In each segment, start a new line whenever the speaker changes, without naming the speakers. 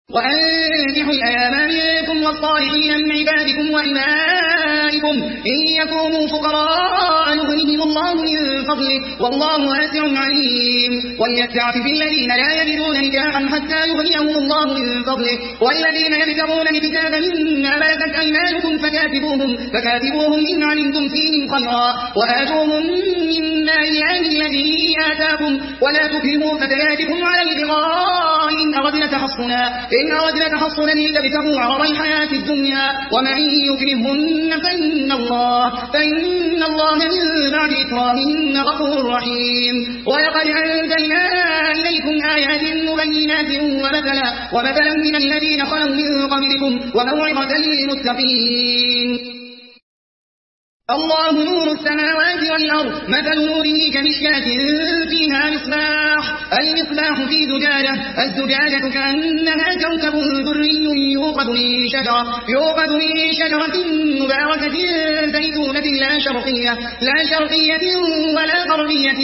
وأنكحوا الأيام منكم والصالحين من عبادكم وإمائكم إن يكونوا فقراء يغنيهم الله من فضله والله واسع عليم وليستعفف الذين لا يجدون نكاحا حتى يغنيهم الله من فضله والذين يبتغون الكتاب مما ملكت أيمانكم فكاتبوهم إن علمتم فيهم خيرا وآتوهم من مال الله الذي آتاكم ولا تكرهوا فتياتكم على البغاء إن أردنا تحصنا لتبتغوا عرض الحياة الدنيا ومن يكرهن فإن الله من بعد إكراههن غفور رحيم ولقد أنزلنا إليكم آيات مبينات ومثلا من الذين خلوا من قبلكم وموعظة للمتقين الله نور السماوات والأرض مثل نوره كمشكاة فيها المصباح في الزجاجة كأنها كوكب دري يوقد من شجرة مباركة زيتونة لا شرقية ولا غربية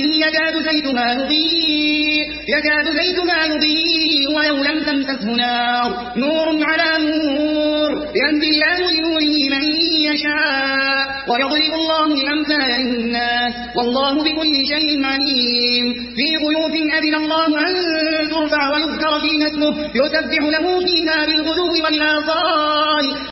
يكاد زيتها يضيء ولو لم تمسسه نار نور على نور يهدي الله لنوره من يشاء ويضرب الله الأمثال للناس والله بكل شيء عليم في بيوت أذن الله أن ترفع ويذكر فيها اسمه يسبح له فيها بالغدو والآصال